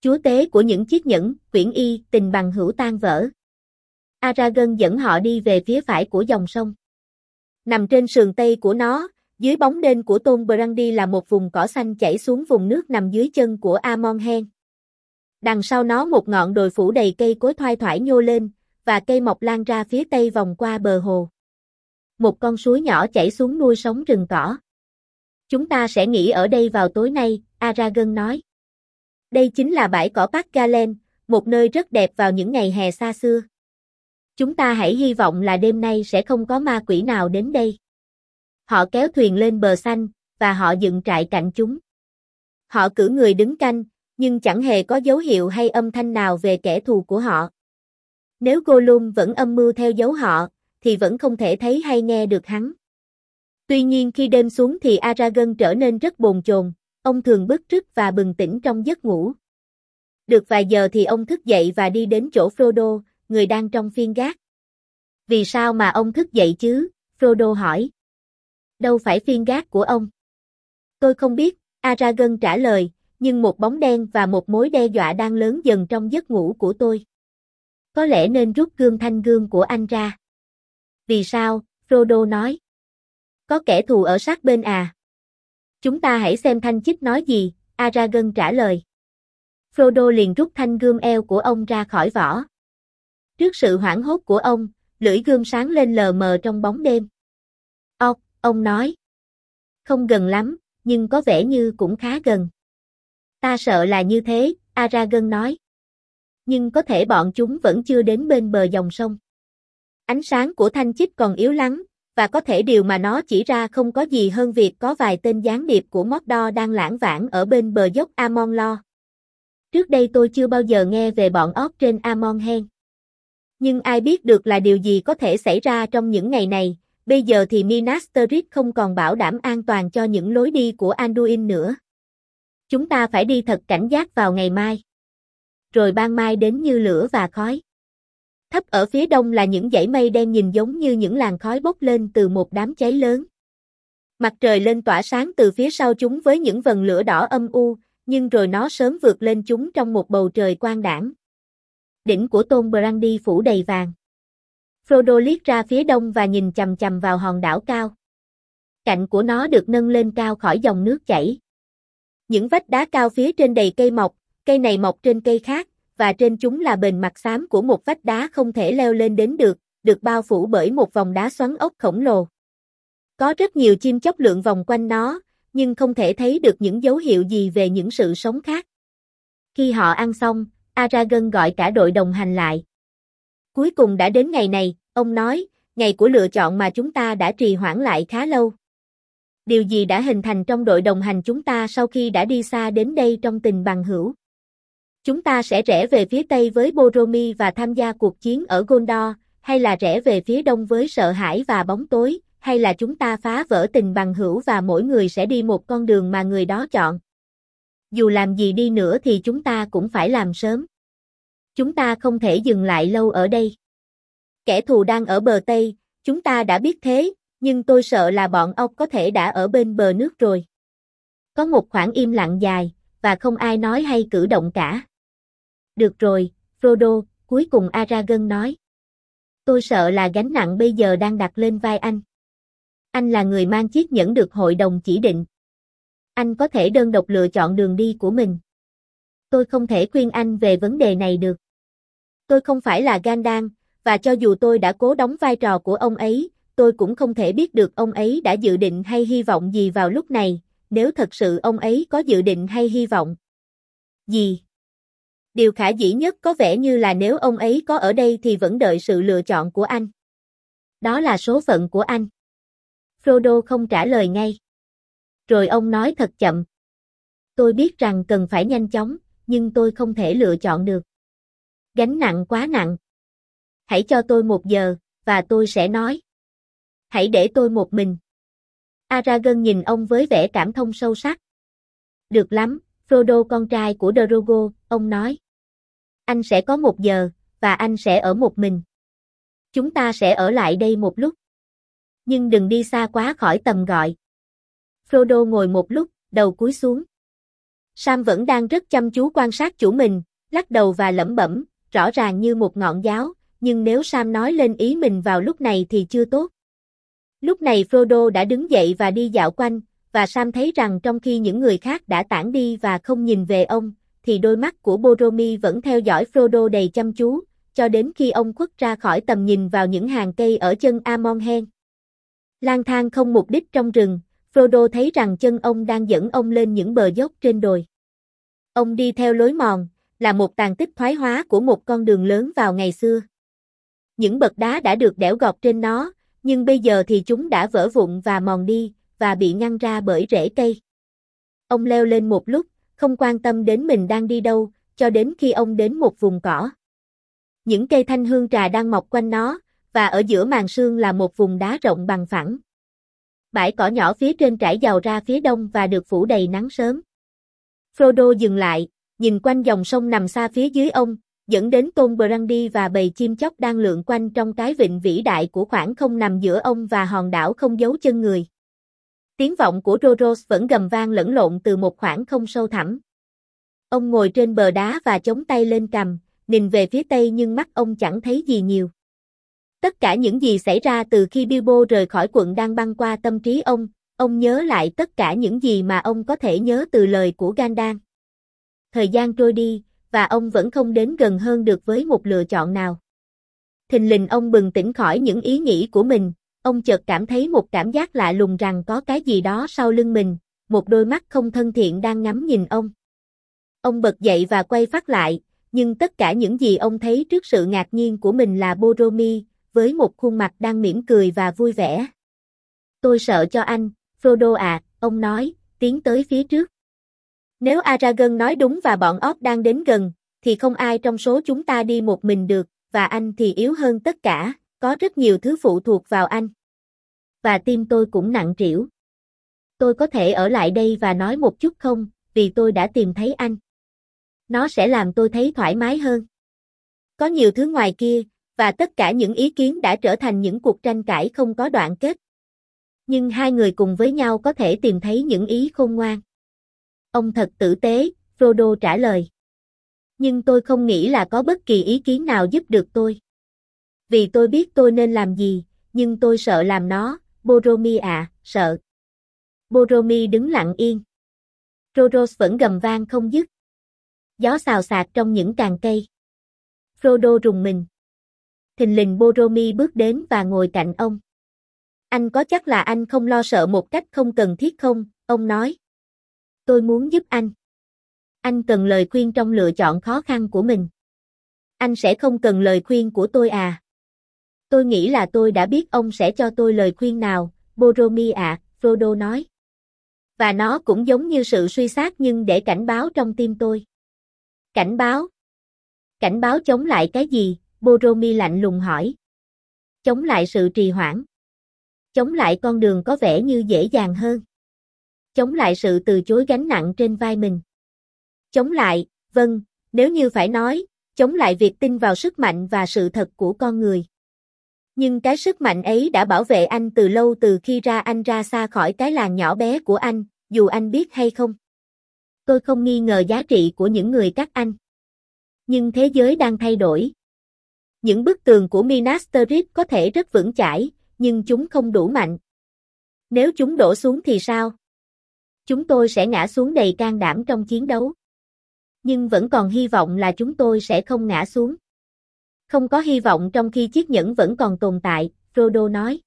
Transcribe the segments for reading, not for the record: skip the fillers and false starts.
chúa tế của những chiếc nhẫn, quyển y, tình bằng hữu tan vỡ. Aragorn dẫn họ đi về phía phải của dòng sông. Nằm trên sườn tây của nó, dưới bóng đêm của Tôn Brandy là một vùng cỏ xanh chảy xuống vùng nước nằm dưới chân của Amon Hen. Đằng sau nó một ngọn đồi phủ đầy cây cối thoai thoải nhô lên, và cây mọc lan ra phía tây vòng qua bờ hồ. Một con suối nhỏ chảy xuống nuôi sống rừng cỏ. Chúng ta sẽ nghỉ ở đây vào tối nay, Aragorn nói. Đây chính là bãi cỏ Park Galen, một nơi rất đẹp vào những ngày hè xa xưa. Chúng ta hãy hy vọng là đêm nay sẽ không có ma quỷ nào đến đây. Họ kéo thuyền lên bờ xanh, và họ dựng trại cạnh chúng. Họ cử người đứng canh, nhưng chẳng hề có dấu hiệu hay âm thanh nào về kẻ thù của họ. Nếu Gollum vẫn âm mưu theo dấu họ, thì vẫn không thể thấy hay nghe được hắn. Tuy nhiên khi đêm xuống thì Aragorn trở nên rất bồn chồn, ông thường bứt rứt và bừng tỉnh trong giấc ngủ. Được vài giờ thì ông thức dậy và đi đến chỗ Frodo, người đang trong phiên gác. Vì sao mà ông thức dậy chứ? Frodo hỏi. Đâu phải phiên gác của ông. Tôi không biết, Aragorn trả lời, nhưng một bóng đen và một mối đe dọa đang lớn dần trong giấc ngủ của tôi. Có lẽ nên rút gươm thanh gươm của anh ra. Vì sao? Frodo nói. Có kẻ thù ở sát bên à? Chúng ta hãy xem Thanh Chích nói gì, Aragorn trả lời. Frodo liền rút thanh gươm eo của ông ra khỏi vỏ. Trước sự hoảng hốt của ông, lưỡi gươm sáng lên lờ mờ trong bóng đêm. Ông nói. Không gần lắm, nhưng có vẻ như cũng khá gần. Ta sợ là như thế, Aragorn nói. Nhưng có thể bọn chúng vẫn chưa đến bên bờ dòng sông. Ánh sáng của Thanh Chích còn yếu lắm, và có thể điều mà nó chỉ ra không có gì hơn việc có vài tên gián điệp của Mordor đang lảng vảng ở bên bờ dốc Amon Lo. Trước đây tôi chưa bao giờ nghe về bọn orc trên Amon Hen. Nhưng ai biết được là điều gì có thể xảy ra trong những ngày này, bây giờ thì Minas Tirith không còn bảo đảm an toàn cho những lối đi của Anduin nữa. Chúng ta phải đi thật cảnh giác vào ngày mai. Rồi ban mai đến như lửa và khói. Thấp ở phía đông là những dãy mây đen nhìn giống như những làn khói bốc lên từ một đám cháy lớn. Mặt trời lên tỏa sáng từ phía sau chúng với những vầng lửa đỏ âm u, nhưng rồi nó sớm vượt lên chúng trong một bầu trời quang đãng. Đỉnh của Tôn Brandy phủ đầy vàng. Frodo liếc ra phía đông và nhìn chằm chằm vào hòn đảo cao. Cạnh của nó được nâng lên cao khỏi dòng nước chảy. Những vách đá cao phía trên đầy cây mọc, cây này mọc trên cây khác, và trên chúng là bề mặt xám của một vách đá không thể leo lên đến được bao phủ bởi một vòng đá xoắn ốc khổng lồ. Có rất nhiều chim chóc lượn vòng quanh nó, nhưng không thể thấy được những dấu hiệu gì về những sự sống khác. Khi họ ăn xong, Aragorn gọi cả đội đồng hành lại. Cuối cùng đã đến ngày này, ông nói, ngày của lựa chọn mà chúng ta đã trì hoãn lại khá lâu. Điều gì đã hình thành trong đội đồng hành chúng ta sau khi đã đi xa đến đây trong tình bằng hữu? Chúng ta sẽ rẽ về phía Tây với Boromir và tham gia cuộc chiến ở Gondor, hay là rẽ về phía Đông với sợ hãi và bóng tối, hay là chúng ta phá vỡ tình bằng hữu và mỗi người sẽ đi một con đường mà người đó chọn. Dù làm gì đi nữa thì chúng ta cũng phải làm sớm. Chúng ta không thể dừng lại lâu ở đây. Kẻ thù đang ở bờ Tây, chúng ta đã biết thế, nhưng tôi sợ là bọn ốc có thể đã ở bên bờ nước rồi. Có một khoảng im lặng dài, và không ai nói hay cử động cả. Được rồi, Frodo, cuối cùng Aragorn nói. Tôi sợ là gánh nặng bây giờ đang đặt lên vai anh. Anh là người mang chiếc nhẫn được hội đồng chỉ định. Anh có thể đơn độc lựa chọn đường đi của mình. Tôi không thể khuyên anh về vấn đề này được. Tôi không phải là Gandalf, và cho dù tôi đã cố đóng vai trò của ông ấy, tôi cũng không thể biết được ông ấy đã dự định hay hy vọng gì vào lúc này, nếu thật sự ông ấy có dự định hay hy vọng gì. Điều khả dĩ nhất có vẻ như là nếu ông ấy có ở đây thì vẫn đợi sự lựa chọn của anh. Đó là số phận của anh. Frodo không trả lời ngay. Rồi ông nói thật chậm. Tôi biết rằng cần phải nhanh chóng, nhưng tôi không thể lựa chọn được. Gánh nặng quá nặng. Hãy cho tôi 1 giờ, và tôi sẽ nói. Hãy để tôi một mình. Aragorn nhìn ông với vẻ cảm thông sâu sắc. Được lắm, Frodo con trai của Drogo, ông nói. Anh sẽ có 1 giờ, và anh sẽ ở một mình. Chúng ta sẽ ở lại đây một lúc. Nhưng đừng đi xa quá khỏi tầm gọi. Frodo ngồi một lúc, đầu cúi xuống. Sam vẫn đang rất chăm chú quan sát chủ mình, lắc đầu và lẩm bẩm, rõ ràng như một ngọn giáo, nhưng nếu Sam nói lên ý mình vào lúc này thì chưa tốt. Lúc này Frodo đã đứng dậy và đi dạo quanh, và Sam thấy rằng trong khi những người khác đã tản đi và không nhìn về ông, thì đôi mắt của Boromir vẫn theo dõi Frodo đầy chăm chú, cho đến khi ông khuất ra khỏi tầm nhìn vào những hàng cây ở chân Amon Hen. Lang thang không mục đích trong rừng, Frodo thấy rằng chân ông đang dẫn ông lên những bờ dốc trên đồi. Ông đi theo lối mòn, là một tàn tích thoái hóa của một con đường lớn vào ngày xưa. Những bậc đá đã được đẽo gọt trên nó, nhưng bây giờ thì chúng đã vỡ vụn và mòn đi, và bị ngăn ra bởi rễ cây. Ông leo lên một lúc, không quan tâm đến mình đang đi đâu, cho đến khi ông đến một vùng cỏ. Những cây thanh hương trà đang mọc quanh nó, và ở giữa màn sương là một vùng đá rộng bằng phẳng. Bãi cỏ nhỏ phía trên trải dào ra phía đông và được phủ đầy nắng sớm. Frodo dừng lại, nhìn quanh dòng sông nằm xa phía dưới ông, dẫn đến Tom Brandy và bầy chim chóc đang lượn quanh trong cái vịnh vĩ đại của khoảng không nằm giữa ông và hòn đảo không dấu chân người. Tiếng vọng của Rorose vẫn gầm vang lẫn lộn từ một khoảng không sâu thẳm. Ông ngồi trên bờ đá và chống tay lên cằm, nhìn về phía tây nhưng mắt ông chẳng thấy gì nhiều. Tất cả những gì xảy ra từ khi Bilbo rời khỏi quận đang băng qua tâm trí ông nhớ lại tất cả những gì mà ông có thể nhớ từ lời của Gandalf. Thời gian trôi đi, và ông vẫn không đến gần hơn được với một lựa chọn nào. Thình lình ông bừng tỉnh khỏi những ý nghĩ của mình, ông chợt cảm thấy một cảm giác lạ lùng rằng có cái gì đó sau lưng mình, một đôi mắt không thân thiện đang ngắm nhìn ông. Ông bật dậy và quay phát lại, nhưng tất cả những gì ông thấy trước sự ngạc nhiên của mình là Boromir, với một khuôn mặt đang mỉm cười và vui vẻ. Tôi sợ cho anh, Frodo à, ông nói, tiến tới phía trước. Nếu Aragorn nói đúng và bọn Orc đang đến gần, thì không ai trong số chúng ta đi một mình được, và anh thì yếu hơn tất cả, có rất nhiều thứ phụ thuộc vào anh. Và tim tôi cũng nặng trĩu. Tôi có thể ở lại đây và nói một chút không, vì tôi đã tìm thấy anh. Nó sẽ làm tôi thấy thoải mái hơn. Có nhiều thứ ngoài kia, và tất cả những ý kiến đã trở thành những cuộc tranh cãi không có đoạn kết. Nhưng hai người cùng với nhau có thể tìm thấy những ý khôn ngoan. Ông thật tử tế, Frodo trả lời. Nhưng tôi không nghĩ là có bất kỳ ý kiến nào giúp được tôi. Vì tôi biết tôi nên làm gì, nhưng tôi sợ làm nó, Boromir à, sợ. Boromir đứng lặng yên. Rorose vẫn gầm vang không dứt. Gió xào xạc trong những cành cây. Frodo rùng mình. Thình lình Boromir bước đến và ngồi cạnh ông. Anh có chắc là anh không lo sợ một cách không cần thiết không? Ông nói. Tôi muốn giúp anh. Anh cần lời khuyên trong lựa chọn khó khăn của mình. Anh sẽ không cần lời khuyên của tôi à? Tôi nghĩ là tôi đã biết ông sẽ cho tôi lời khuyên nào, Boromir ạ, Frodo nói. Và nó cũng giống như sự suy sát nhưng để cảnh báo trong tim tôi. Cảnh báo? Cảnh báo chống lại cái gì? Boromir lạnh lùng hỏi. Chống lại sự trì hoãn. Chống lại con đường có vẻ như dễ dàng hơn. Chống lại sự từ chối gánh nặng trên vai mình. Chống lại, vâng, nếu như phải nói, chống lại việc tin vào sức mạnh và sự thật của con người. Nhưng cái sức mạnh ấy đã bảo vệ anh từ lâu từ khi anh ra xa khỏi cái làng nhỏ bé của anh, dù anh biết hay không. Tôi không nghi ngờ giá trị của những người các anh. Nhưng thế giới đang thay đổi. Những bức tường của Minas Tirith có thể rất vững chãi, nhưng chúng không đủ mạnh. Nếu chúng đổ xuống thì sao? Chúng tôi sẽ ngã xuống đầy can đảm trong chiến đấu. Nhưng vẫn còn hy vọng là chúng tôi sẽ không ngã xuống. Không có hy vọng trong khi chiếc nhẫn vẫn còn tồn tại, Frodo nói.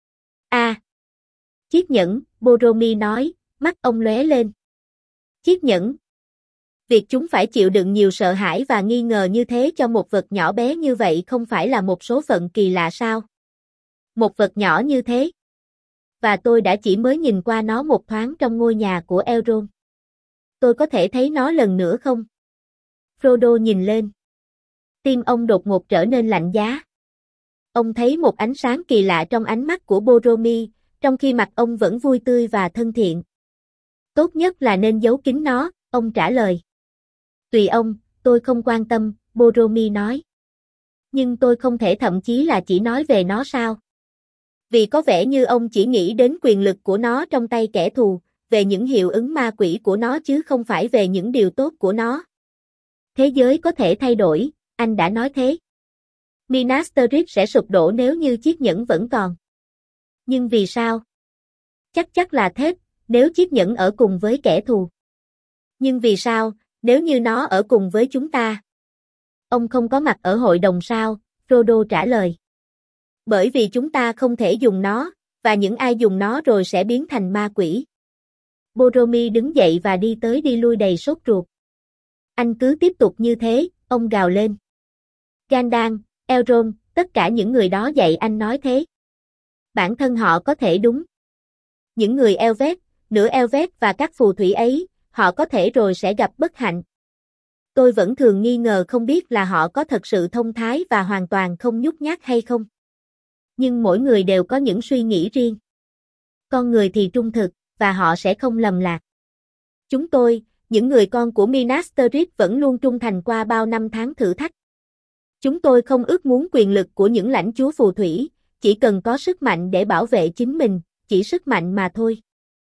Chiếc nhẫn, Boromir nói, mắt ông lóe lên. Chiếc nhẫn. Việc chúng phải chịu đựng nhiều sợ hãi và nghi ngờ như thế cho một vật nhỏ bé như vậy không phải là một số phận kỳ lạ sao? Một vật nhỏ như thế. Và tôi đã chỉ mới nhìn qua nó một thoáng trong ngôi nhà của Elrond. Tôi có thể thấy nó lần nữa không? Frodo nhìn lên. Tim ông đột ngột trở nên lạnh giá. Ông thấy một ánh sáng kỳ lạ trong ánh mắt của Boromir, trong khi mặt ông vẫn vui tươi và thân thiện. Tốt nhất là nên giấu kín nó, ông trả lời. Tùy ông, tôi không quan tâm, Boromir nói. Nhưng tôi không thể thậm chí là chỉ nói về nó sao? Vì có vẻ như ông chỉ nghĩ đến quyền lực của nó trong tay kẻ thù, về những hiệu ứng ma quỷ của nó chứ không phải về những điều tốt của nó. Thế giới có thể thay đổi, anh đã nói thế. Minas Tirith sẽ sụp đổ nếu như chiếc nhẫn vẫn còn. Nhưng vì sao? Chắc là thép, nếu chiếc nhẫn ở cùng với kẻ thù. Nhưng vì sao, nếu như nó ở cùng với chúng ta? Ông không có mặt ở hội đồng sao? Frodo trả lời. Bởi vì chúng ta không thể dùng nó, và những ai dùng nó rồi sẽ biến thành ma quỷ. Boromir đứng dậy và đi tới đi lui đầy sốt ruột. Anh cứ tiếp tục như thế, ông gào lên. Gandalf, Elrond, tất cả những người đó dạy anh nói thế. Bản thân họ có thể đúng. Những người Elvet, nửa Elvet và các phù thủy ấy, họ có thể rồi sẽ gặp bất hạnh. Tôi vẫn thường nghi ngờ không biết là họ có thật sự thông thái và hoàn toàn không nhút nhát hay không. Nhưng mỗi người đều có những suy nghĩ riêng. Con người thì trung thực, và họ sẽ không lầm lạc. Chúng tôi, những người con của Minas Tirith vẫn luôn trung thành qua bao năm tháng thử thách. Chúng tôi không ước muốn quyền lực của những lãnh chúa phù thủy, chỉ cần có sức mạnh để bảo vệ chính mình, chỉ sức mạnh mà thôi.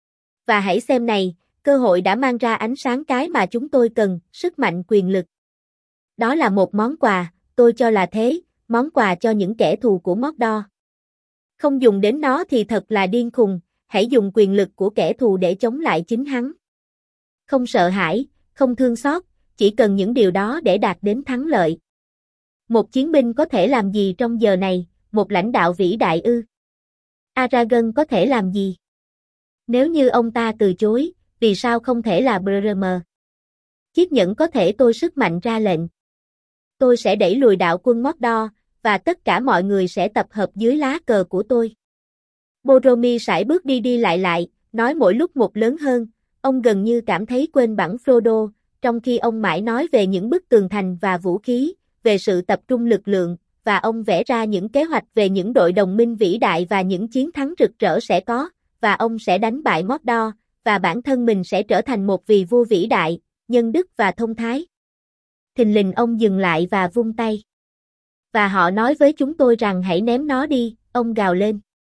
Và hãy xem này, cơ hội đã mang ra ánh sáng cái mà chúng tôi cần, sức mạnh quyền lực. Đó là một món quà, tôi cho là thế, món quà cho những kẻ thù của Mordor. Không dùng đến nó thì thật là điên khùng, hãy dùng quyền lực của kẻ thù để chống lại chính hắn. Không sợ hãi, không thương xót, chỉ cần những điều đó để đạt đến thắng lợi. Một chiến binh có thể làm gì trong giờ này, một lãnh đạo vĩ đại ư? Aragorn có thể làm gì? Nếu như ông ta từ chối, vì sao không thể là Brm? Chiếc nhẫn có thể tôi sức mạnh ra lệnh. Tôi sẽ đẩy lùi đạo quân Mordor, và tất cả mọi người sẽ tập hợp dưới lá cờ của tôi. Boromir sải bước đi lại, nói mỗi lúc một lớn hơn, ông gần như cảm thấy quên bẵng Frodo, trong khi ông mãi nói về những bức tường thành và vũ khí, về sự tập trung lực lượng, và ông vẽ ra những kế hoạch về những đội đồng minh vĩ đại và những chiến thắng rực rỡ sẽ có, và ông sẽ đánh bại Mordor, và bản thân mình sẽ trở thành một vị vua vĩ đại, nhân đức và thông thái. Thình lình ông dừng lại và vung tay. Và họ nói với chúng tôi rằng hãy ném nó đi, ông gào lên.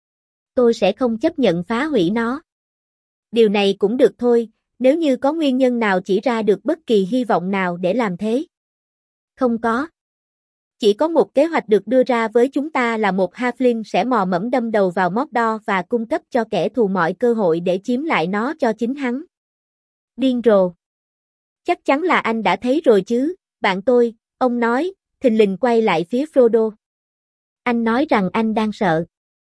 Tôi sẽ không chấp nhận phá hủy nó. Điều này cũng được thôi, nếu như có nguyên nhân nào chỉ ra được bất kỳ hy vọng nào để làm thế. Không có. Chỉ có một kế hoạch được đưa ra với chúng ta là một halfling sẽ mò mẫm đâm đầu vào Mordor và cung cấp cho kẻ thù mọi cơ hội để chiếm lại nó cho chính hắn. Điên rồ. Chắc chắn là anh đã thấy rồi chứ, bạn tôi, ông nói, thình lình quay lại phía Frodo. Anh nói rằng anh đang sợ.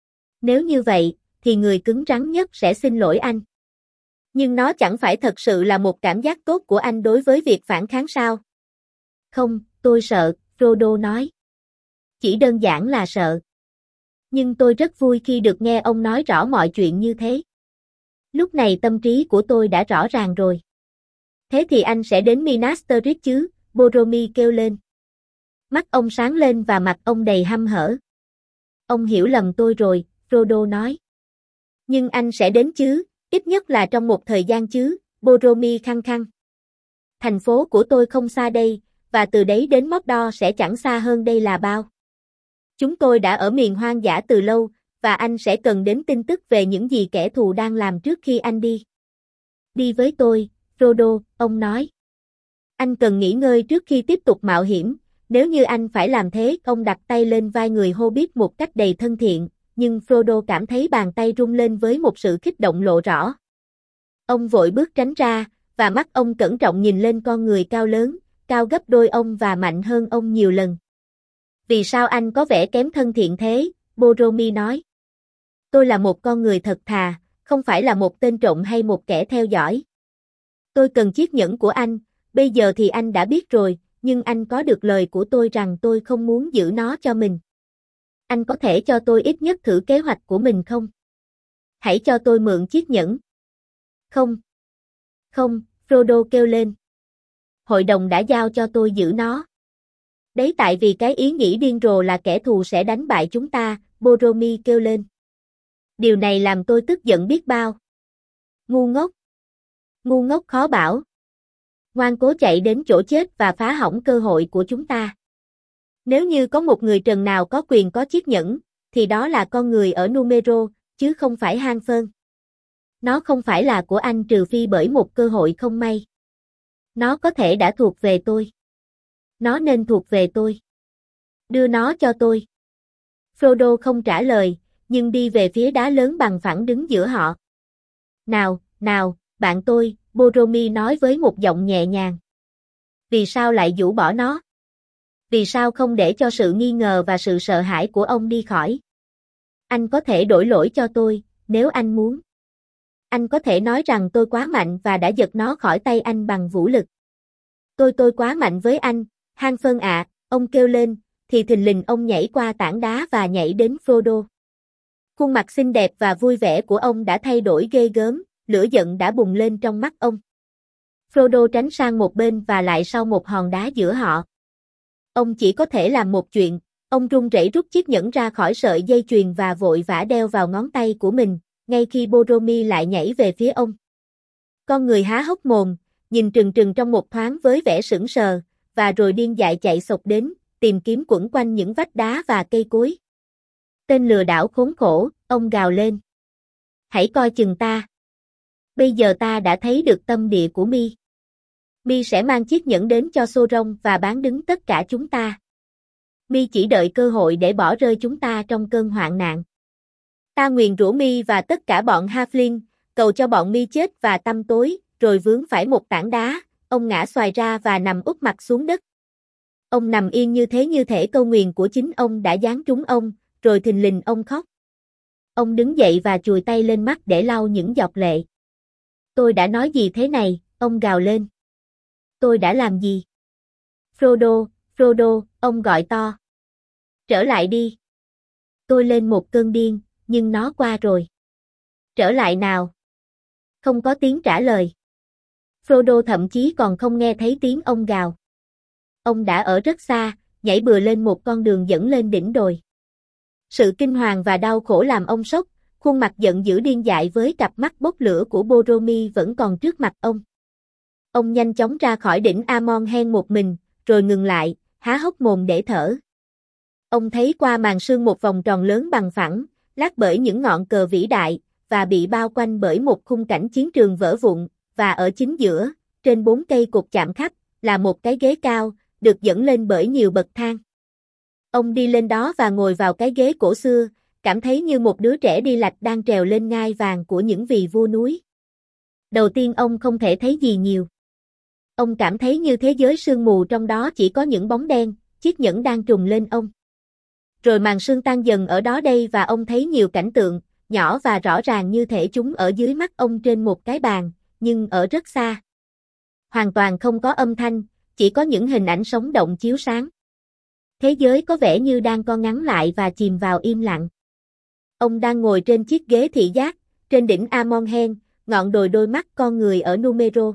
Nếu như vậy, thì người cứng rắn nhất sẽ xin lỗi anh. Nhưng nó chẳng phải thật sự là một cảm giác tốt của anh đối với việc phản kháng sao? Không, tôi sợ, Frodo nói. Chỉ đơn giản là sợ. Nhưng tôi rất vui khi được nghe ông nói rõ mọi chuyện như thế. Lúc này tâm trí của tôi đã rõ ràng rồi. Thế thì anh sẽ đến Minas Tirith chứ? Boromir kêu lên. Mắt ông sáng lên và mặt ông đầy hăm hở. Ông hiểu lầm tôi rồi, Frodo nói. Nhưng anh sẽ đến chứ, ít nhất là trong một thời gian chứ, Boromir khăng khăng. Thành phố của tôi không xa đây, và từ đấy đến Mordor sẽ chẳng xa hơn đây là bao. Chúng tôi đã ở miền hoang dã từ lâu, và anh sẽ cần đến tin tức về những gì kẻ thù đang làm trước khi anh đi. Đi với tôi, Frodo, ông nói. Anh cần nghỉ ngơi trước khi tiếp tục mạo hiểm, nếu như anh phải làm thế, ông đặt tay lên vai người Hobbit một cách đầy thân thiện, nhưng Frodo cảm thấy bàn tay rung lên với một sự kích động lộ rõ. Ông vội bước tránh ra, và mắt ông cẩn trọng nhìn lên con người cao lớn, cao gấp đôi ông và mạnh hơn ông nhiều lần. Vì sao anh có vẻ kém thân thiện thế? Boromir nói. Tôi là một con người thật thà, không phải là một tên trộm hay một kẻ theo dõi. Tôi cần chiếc nhẫn của anh, bây giờ thì anh đã biết rồi, nhưng anh có được lời của tôi rằng tôi không muốn giữ nó cho mình. Anh có thể cho tôi ít nhất thử kế hoạch của mình không? Hãy cho tôi mượn chiếc nhẫn. Không. Không, Frodo kêu lên. Hội đồng đã giao cho tôi giữ nó. Đấy tại vì cái ý nghĩ điên rồ là kẻ thù sẽ đánh bại chúng ta, Boromir kêu lên. Điều này làm tôi tức giận biết bao. Ngu ngốc. Ngu ngốc khó bảo. Ngoan cố chạy đến chỗ chết và phá hỏng cơ hội của chúng ta. Nếu như có một người trần nào có quyền có chiếc nhẫn, thì đó là con người ở Númenor, chứ không phải Hang Phơn. Nó không phải là của anh trừ phi bởi một cơ hội không may. Nó có thể đã thuộc về tôi. Nó nên thuộc về tôi. Đưa nó cho tôi. Frodo không trả lời, nhưng đi về phía đá lớn bằng phẳng đứng giữa họ. Nào, nào, bạn tôi, Boromir nói với một giọng nhẹ nhàng. Vì sao lại giũ bỏ nó? Vì sao không để cho sự nghi ngờ và sự sợ hãi của ông đi khỏi? Anh có thể đổi lỗi cho tôi, nếu anh muốn. Anh có thể nói rằng tôi quá mạnh và đã giật nó khỏi tay anh bằng vũ lực. Tôi quá mạnh với anh, Han Phân ạ, ông kêu lên, thì thình lình ông nhảy qua tảng đá và nhảy đến Frodo. Khuôn mặt xinh đẹp và vui vẻ của ông đã thay đổi ghê gớm, lửa giận đã bùng lên trong mắt ông. Frodo tránh sang một bên và lại sau một hòn đá giữa họ. Ông chỉ có thể làm một chuyện, ông run rẩy rút chiếc nhẫn ra khỏi sợi dây chuyền và vội vã đeo vào ngón tay của mình, ngay khi Boromir lại nhảy về phía ông. Con người há hốc mồm, nhìn trừng trừng trong một thoáng với vẻ sững sờ, và rồi điên dại chạy xộc đến, tìm kiếm quẩn quanh những vách đá và cây cối. Tên lừa đảo khốn khổ, ông gào lên. Hãy coi chừng ta. Bây giờ ta đã thấy được tâm địa của Mi. Mi sẽ mang chiếc nhẫn đến cho Sauron và bán đứng tất cả chúng ta. Mi chỉ đợi cơ hội để bỏ rơi chúng ta trong cơn hoạn nạn. Ta nguyền rủa Mi và tất cả bọn Halfling, cầu cho bọn Mi chết và tăm tối, rồi vướng phải một tảng đá, ông ngã xoài ra và nằm úp mặt xuống đất. Ông nằm yên như thế như thể câu nguyền của chính ông đã giáng trúng ông, rồi thình lình ông khóc. Ông đứng dậy và chùi tay lên mắt để lau những giọt lệ. Tôi đã nói gì thế này, ông gào lên. Tôi đã làm gì? Frodo, Frodo, ông gọi to. Trở lại đi. Tôi lên một cơn điên, nhưng nó qua rồi. Trở lại nào. Không có tiếng trả lời. Frodo thậm chí còn không nghe thấy tiếng ông gào. Ông đã ở rất xa, nhảy bừa lên một con đường dẫn lên đỉnh đồi. Sự kinh hoàng và đau khổ làm ông sốc, khuôn mặt giận dữ điên dại với cặp mắt bốc lửa của Boromir vẫn còn trước mặt ông. Ông nhanh chóng ra khỏi đỉnh Amon-hen một mình, rồi ngừng lại, há hốc mồm để thở. Ông thấy qua màn sương một vòng tròn lớn bằng phẳng, lát bởi những ngọn cờ vĩ đại, và bị bao quanh bởi một khung cảnh chiến trường vỡ vụn, và ở chính giữa, trên 4 cây cột chạm khắc, là một cái ghế cao, được dẫn lên bởi nhiều bậc thang. Ông đi lên đó và ngồi vào cái ghế cổ xưa, cảm thấy như một đứa trẻ đi lạch đang trèo lên ngai vàng của những vì vua núi. Đầu tiên ông không thể thấy gì nhiều. Ông cảm thấy như thế giới sương mù trong đó chỉ có những bóng đen, chiếc nhẫn đang trùng lên ông. Rồi màn sương tan dần ở đó đây và ông thấy nhiều cảnh tượng, nhỏ và rõ ràng như thể chúng ở dưới mắt ông trên một cái bàn, nhưng ở rất xa. Hoàn toàn không có âm thanh, chỉ có những hình ảnh sống động chiếu sáng. Thế giới có vẻ như đang co ngắn lại và chìm vào im lặng. Ông đang ngồi trên chiếc ghế thị giác, trên đỉnh Amon-hen, ngọn đồi đôi mắt con người ở Númenor.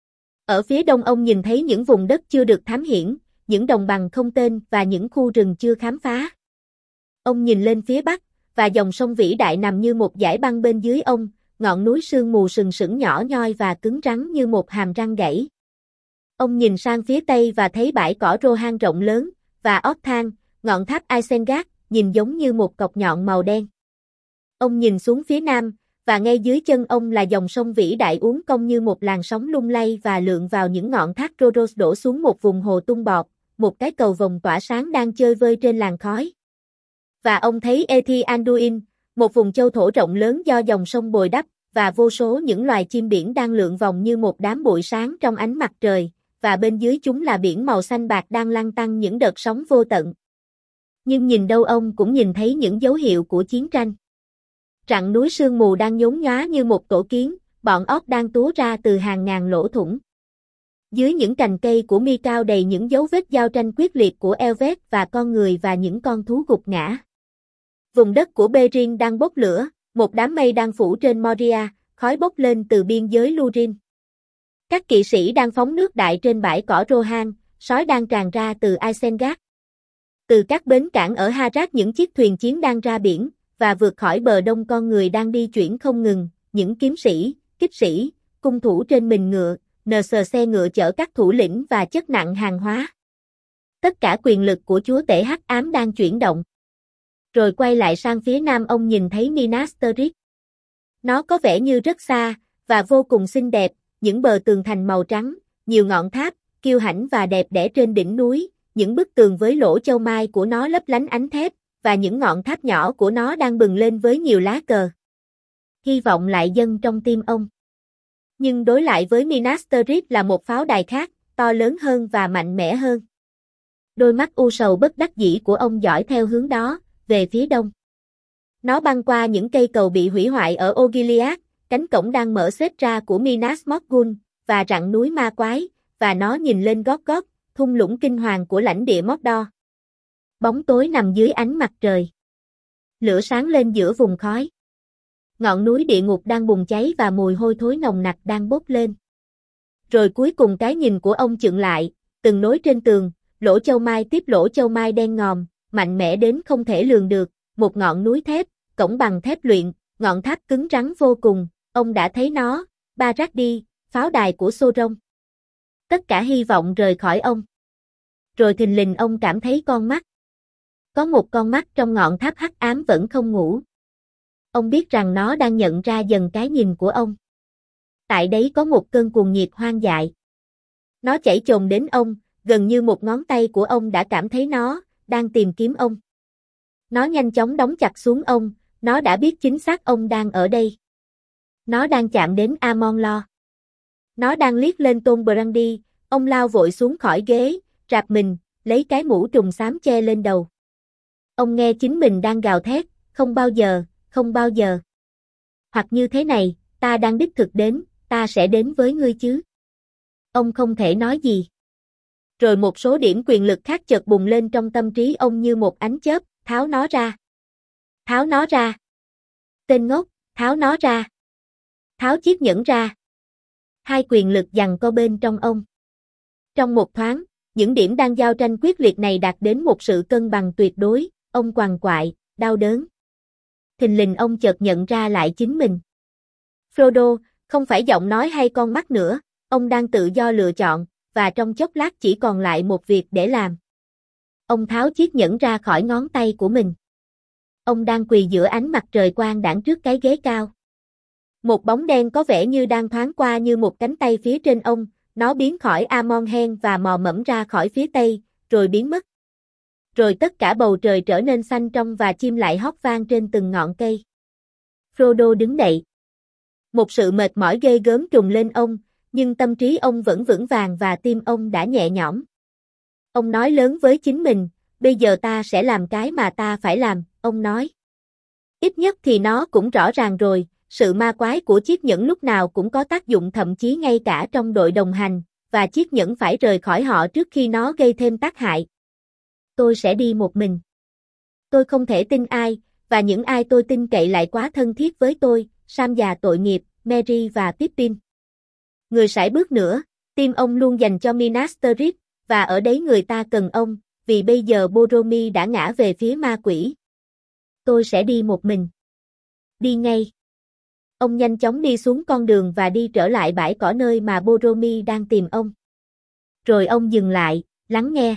Ở phía đông ông nhìn thấy những vùng đất chưa được thám hiển, những đồng bằng không tên và những khu rừng chưa khám phá. Ông nhìn lên phía bắc, và dòng sông vĩ đại nằm như một dải băng bên dưới ông, ngọn núi sương mù sừng sững nhỏ nhoi và cứng rắn như một hàm răng gãy. Ông nhìn sang phía tây và thấy bãi cỏ Rohan rộng lớn, và Orthanc, ngọn tháp Isengard, nhìn giống như một cọc nhọn màu đen. Ông nhìn xuống phía nam, và ngay dưới chân ông là dòng sông vĩ đại uốn cong như một làn sóng lung lay và lượn vào những ngọn thác Rhodos đổ xuống một vùng hồ tung bọt, một cái cầu vồng tỏa sáng đang chơi vơi trên làn khói. Và ông thấy Ethi Anduin, một vùng châu thổ rộng lớn do dòng sông bồi đắp, và vô số những loài chim biển đang lượn vòng như một đám bụi sáng trong ánh mặt trời, và bên dưới chúng là biển màu xanh bạc đang lăn tăn những đợt sóng vô tận. Nhưng nhìn đâu ông cũng nhìn thấy những dấu hiệu của chiến tranh. Rặng núi sương mù đang nhốn nhóa như một tổ kiến, bọn ốc đang túa ra từ hàng ngàn lỗ thủng. Dưới những cành cây của mi cao đầy những dấu vết giao tranh quyết liệt của Elvet và con người và những con thú gục ngã. Vùng đất của Beleriand đang bốc lửa, một đám mây đang phủ trên Moria, khói bốc lên từ biên giới Lúrin. Các kỵ sĩ đang phóng nước đại trên bãi cỏ Rohan, sói đang tràn ra từ Isengard. Từ các bến cảng ở Harad những chiếc thuyền chiến đang ra biển, và vượt khỏi bờ đông con người đang đi chuyển không ngừng, những kiếm sĩ, kích sĩ, cung thủ trên mình ngựa, nờ sờ xe ngựa chở các thủ lĩnh và chất nặng hàng hóa. Tất cả quyền lực của chúa tể hắc ám đang chuyển động. Rồi quay lại sang phía nam ông nhìn thấy Minas Tirith. Nó có vẻ như rất xa, và vô cùng xinh đẹp, những bờ tường thành màu trắng, nhiều ngọn tháp, kiêu hãnh và đẹp đẽ trên đỉnh núi, những bức tường với lỗ châu mai của nó lấp lánh ánh thép, và những ngọn tháp nhỏ của nó đang bừng lên với nhiều lá cờ. Hy vọng lại dâng trong tim ông. Nhưng đối lại với Minas Tirith là một pháo đài khác, to lớn hơn và mạnh mẽ hơn. Đôi mắt u sầu bất đắc dĩ của ông dõi theo hướng đó, về phía đông. Nó băng qua những cây cầu bị hủy hoại ở Osgiliath, cánh cổng đang mở xếp ra của Minas Morgul, và rặng núi ma quái, và nó nhìn lên gót gót, thung lũng kinh hoàng của lãnh địa Mordor. Bóng tối nằm dưới ánh mặt trời. Lửa sáng lên giữa vùng khói. Ngọn núi địa ngục đang bùng cháy và mùi hôi thối nồng nặc đang bốc lên. Rồi cuối cùng cái nhìn của ông chững lại, từng nối trên tường, lỗ châu mai tiếp lỗ châu mai đen ngòm, mạnh mẽ đến không thể lường được, một ngọn núi thép, cổng bằng thép luyện, ngọn tháp cứng rắn vô cùng, ông đã thấy nó, Barad-dûr, pháo đài của Sauron. Tất cả hy vọng rời khỏi ông. Rồi thình lình ông cảm thấy con mắt. Có một con mắt trong ngọn tháp hắc ám vẫn không ngủ. Ông biết rằng nó đang nhận ra dần cái nhìn của ông. Tại đấy có một cơn cuồng nhiệt hoang dại. Nó chảy chồm đến ông, gần như một ngón tay của ông đã cảm thấy nó, đang tìm kiếm ông. Nó nhanh chóng đóng chặt xuống ông, nó đã biết chính xác ông đang ở đây. Nó đang chạm đến Amon-Lor. Nó đang liếc lên Tom Brandy, ông lao vội xuống khỏi ghế, rạp mình, lấy cái mũ trùm xám che lên đầu. Ông nghe chính mình đang gào thét, không bao giờ, không bao giờ. Hoặc như thế này, ta đang đích thực đến, ta sẽ đến với ngươi chứ. Ông không thể nói gì. Rồi một số điểm quyền lực khác chợt bùng lên trong tâm trí ông như một ánh chớp, tháo nó ra. Tháo nó ra. Tên ngốc, tháo nó ra. Tháo chiếc nhẫn ra. Hai quyền lực giằng co bên trong ông. Trong một thoáng, những điểm đang giao tranh quyết liệt này đạt đến một sự cân bằng tuyệt đối, ông quằn quại, đau đớn. Thình lình ông chợt nhận ra lại chính mình. Frodo, không phải giọng nói hay con mắt nữa, ông đang tự do lựa chọn, và trong chốc lát chỉ còn lại một việc để làm. Ông tháo chiếc nhẫn ra khỏi ngón tay của mình. Ông đang quỳ giữa ánh mặt trời quang đãng trước cái ghế cao. Một bóng đen có vẻ như đang thoáng qua như một cánh tay phía trên ông, nó biến khỏi Amon-Hen và mò mẫm ra khỏi phía tây, rồi biến mất. Rồi tất cả bầu trời trở nên xanh trong và chim lại hót vang trên từng ngọn cây. Frodo đứng dậy. Một sự mệt mỏi ghê gớm trùng lên ông, nhưng tâm trí ông vẫn vững vàng và tim ông đã nhẹ nhõm. Ông nói lớn với chính mình, bây giờ ta sẽ làm cái mà ta phải làm, ông nói. Ít nhất thì nó cũng rõ ràng rồi, sự ma quái của chiếc nhẫn lúc nào cũng có tác dụng thậm chí ngay cả trong đội đồng hành, và chiếc nhẫn phải rời khỏi họ trước khi nó gây thêm tác hại. Tôi sẽ đi một mình. Tôi không thể tin ai, và những ai tôi tin cậy lại quá thân thiết với tôi, Sam già tội nghiệp, Merry và Pippin. Người sải bước nữa, tim ông luôn dành cho Minas Tirith, và ở đấy người ta cần ông, vì bây giờ Boromir đã ngã về phía ma quỷ. Tôi sẽ đi một mình. Đi ngay. Ông nhanh chóng đi xuống con đường và đi trở lại bãi cỏ nơi mà Boromir đang tìm ông. Rồi ông dừng lại, lắng nghe.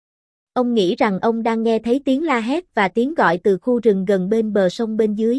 Ông nghĩ rằng ông đang nghe thấy tiếng la hét và tiếng gọi từ khu rừng gần bên bờ sông bên dưới.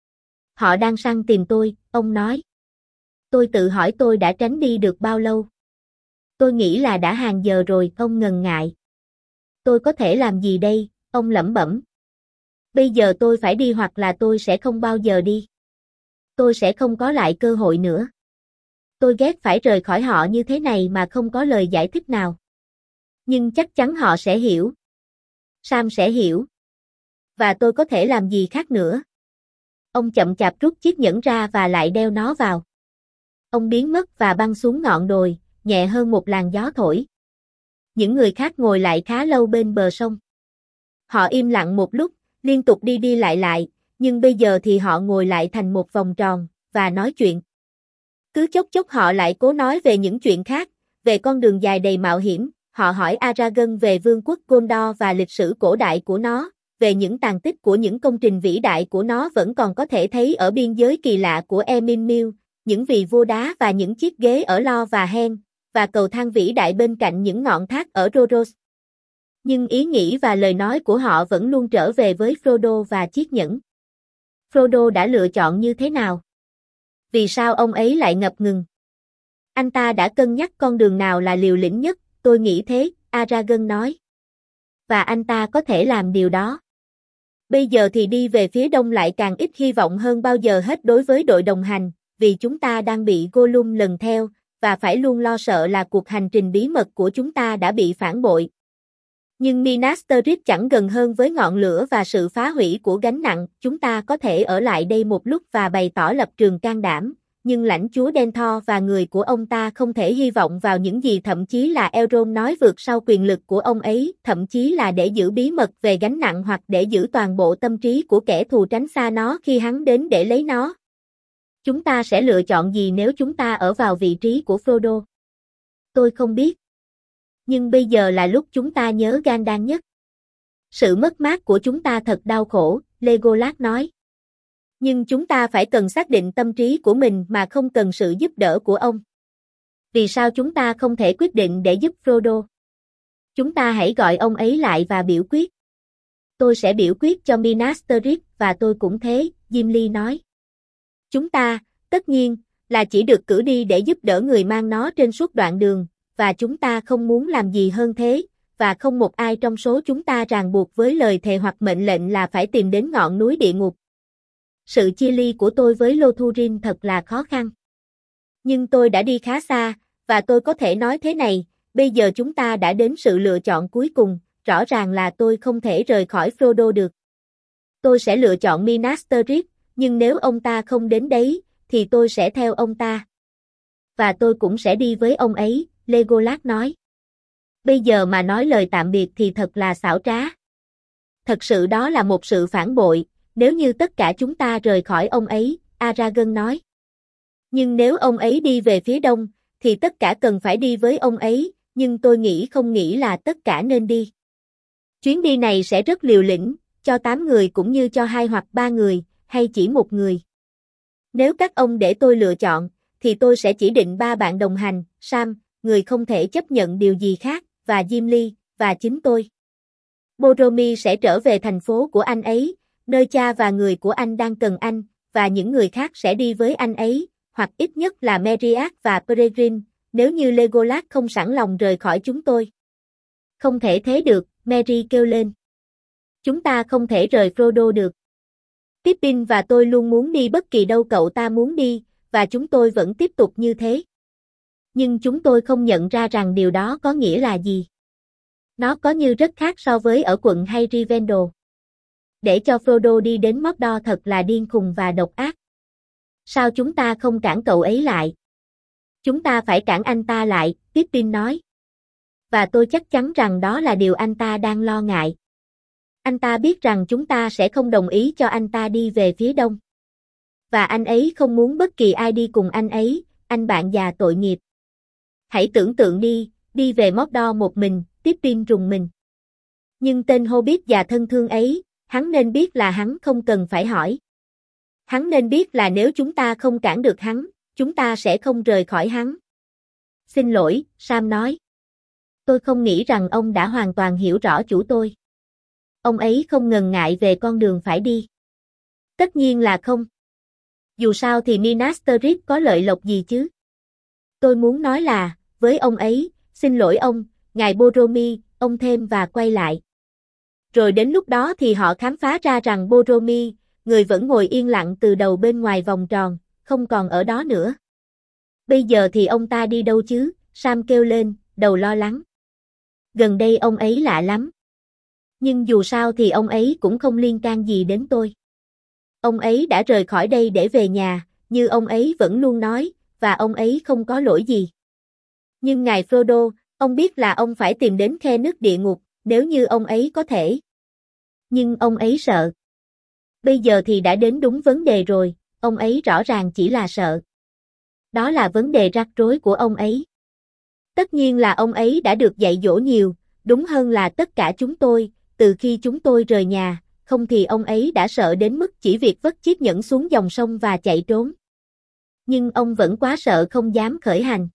Họ đang săn tìm tôi, ông nói. Tôi tự hỏi tôi đã tránh đi được bao lâu. Tôi nghĩ là đã hàng giờ rồi, ông ngần ngại. Tôi có thể làm gì đây, ông lẩm bẩm. Bây giờ tôi phải đi hoặc là tôi sẽ không bao giờ đi. Tôi sẽ không có lại cơ hội nữa. Tôi ghét phải rời khỏi họ như thế này mà không có lời giải thích nào. Nhưng chắc chắn họ sẽ hiểu. Sam sẽ hiểu. Và tôi có thể làm gì khác nữa. Ông chậm chạp rút chiếc nhẫn ra và lại đeo nó vào. Ông biến mất và băng xuống ngọn đồi, nhẹ hơn một làn gió thổi. Những người khác ngồi lại khá lâu bên bờ sông. Họ im lặng một lúc, liên tục đi đi lại, nhưng bây giờ thì họ ngồi lại thành một vòng tròn, và nói chuyện. Cứ chốc chốc họ lại cố nói về những chuyện khác, về con đường dài đầy mạo hiểm, họ hỏi Aragorn về vương quốc Gondor và lịch sử cổ đại của nó, về những tàn tích của những công trình vĩ đại của nó vẫn còn có thể thấy ở biên giới kỳ lạ của Emin những vị vua đá và những chiếc ghế ở Lo và Hen, và cầu thang vĩ đại bên cạnh những ngọn thác ở Rhodos. Nhưng ý nghĩ và lời nói của họ vẫn luôn trở về với Frodo và chiếc nhẫn. Frodo đã lựa chọn như thế nào? Vì sao ông ấy lại ngập ngừng? Anh ta đã cân nhắc con đường nào là liều lĩnh nhất, tôi nghĩ thế, Aragorn nói. Và anh ta có thể làm điều đó. Bây giờ thì đi về phía đông lại càng ít hy vọng hơn bao giờ hết đối với đội đồng hành, vì chúng ta đang bị Gollum lần theo, và phải luôn lo sợ là cuộc hành trình bí mật của chúng ta đã bị phản bội. Nhưng Minas Tirith chẳng gần hơn với ngọn lửa và sự phá hủy của gánh nặng, chúng ta có thể ở lại đây một lúc và bày tỏ lập trường can đảm, nhưng lãnh chúa Denethor và người của ông ta không thể hy vọng vào những gì thậm chí là Elrond nói vượt sau quyền lực của ông ấy, thậm chí là để giữ bí mật về gánh nặng hoặc để giữ toàn bộ tâm trí của kẻ thù tránh xa nó khi hắn đến để lấy nó. Chúng ta sẽ lựa chọn gì nếu chúng ta ở vào vị trí của Frodo? Tôi không biết. Nhưng bây giờ là lúc chúng ta nhớ Gandalf nhất. Sự mất mát của chúng ta thật đau khổ, Legolas nói. Nhưng chúng ta phải cần xác định tâm trí của mình mà không cần sự giúp đỡ của ông. Vì sao chúng ta không thể quyết định để giúp Frodo? Chúng ta hãy gọi ông ấy lại và biểu quyết. Tôi sẽ biểu quyết cho Minas Tirith và tôi cũng thế, Gimli nói. Chúng ta, tất nhiên, là chỉ được cử đi để giúp đỡ người mang nó trên suốt đoạn đường, và chúng ta không muốn làm gì hơn thế, và không một ai trong số chúng ta ràng buộc với lời thề hoặc mệnh lệnh là phải tìm đến ngọn núi địa ngục. Sự chia ly của tôi với Lothurin thật là khó khăn. Nhưng tôi đã đi khá xa, và tôi có thể nói thế này, bây giờ chúng ta đã đến sự lựa chọn cuối cùng, rõ ràng là tôi không thể rời khỏi Frodo được. Tôi sẽ lựa chọn Minas Tirith, nhưng nếu ông ta không đến đấy, thì tôi sẽ theo ông ta. Và tôi cũng sẽ đi với ông ấy, Legolas nói. Bây giờ mà nói lời tạm biệt thì thật là xảo trá. Thật sự đó là một sự phản bội, nếu như tất cả chúng ta rời khỏi ông ấy, Aragorn nói. Nhưng nếu ông ấy đi về phía đông, thì tất cả cần phải đi với ông ấy, nhưng tôi không nghĩ là tất cả nên đi. Chuyến đi này sẽ rất liều lĩnh, cho 8 người cũng như cho 2 hoặc 3 người, hay chỉ một người. Nếu các ông để tôi lựa chọn, thì tôi sẽ chỉ định 3 bạn đồng hành, Sam, người không thể chấp nhận điều gì khác, và Gimli, và chính tôi. Boromir sẽ trở về thành phố của anh ấy, nơi cha và người của anh đang cần anh, và những người khác sẽ đi với anh ấy, hoặc ít nhất là Meriac và Peregrine, nếu như Legolas không sẵn lòng rời khỏi chúng tôi. Không thể thế được, Merry kêu lên. Chúng ta không thể rời Frodo được. Pippin và tôi luôn muốn đi bất kỳ đâu cậu ta muốn đi, và chúng tôi vẫn tiếp tục như thế. Nhưng chúng tôi không nhận ra rằng điều đó có nghĩa là gì. Nó có như rất khác so với ở quận hay Rivendell. Để cho Frodo đi đến Mordor thật là điên khùng và độc ác. Sao chúng ta không cản cậu ấy lại? Chúng ta phải cản anh ta lại, Pippin nói. Và tôi chắc chắn rằng đó là điều anh ta đang lo ngại. Anh ta biết rằng chúng ta sẽ không đồng ý cho anh ta đi về phía đông. Và anh ấy không muốn bất kỳ ai đi cùng anh ấy, anh bạn già tội nghiệp. Hãy tưởng tượng đi về Mordor một mình, Pippin rùng mình. Nhưng tên Hobbit già thân thương ấy, hắn nên biết là hắn không cần phải hỏi. Hắn nên biết là nếu chúng ta không cản được hắn, chúng ta sẽ không rời khỏi hắn. Xin lỗi, Sam nói. Tôi không nghĩ rằng ông đã hoàn toàn hiểu rõ chủ tôi. Ông ấy không ngần ngại về con đường phải đi. Tất nhiên là không. Dù sao thì Minas Tirith có lợi lộc gì chứ? Tôi muốn nói là, với ông ấy, xin lỗi ông, ngài Boromir, ông thêm và quay lại. Rồi đến lúc đó thì họ khám phá ra rằng Boromir, người vẫn ngồi yên lặng từ đầu bên ngoài vòng tròn, không còn ở đó nữa. Bây giờ thì ông ta đi đâu chứ? Sam kêu lên, đầu lo lắng. Gần đây ông ấy lạ lắm. Nhưng dù sao thì ông ấy cũng không liên can gì đến tôi. Ông ấy đã rời khỏi đây để về nhà, như ông ấy vẫn luôn nói, và ông ấy không có lỗi gì. Nhưng ngài Frodo, ông biết là ông phải tìm đến khe nước địa ngục, nếu như ông ấy có thể. Nhưng ông ấy sợ. Bây giờ thì đã đến đúng vấn đề rồi, ông ấy rõ ràng chỉ là sợ. Đó là vấn đề rắc rối của ông ấy. Tất nhiên là ông ấy đã được dạy dỗ nhiều, đúng hơn là tất cả chúng tôi, từ khi chúng tôi rời nhà, không thì ông ấy đã sợ đến mức chỉ việc vất chiếc nhẫn xuống dòng sông và chạy trốn. Nhưng ông vẫn quá sợ không dám khởi hành.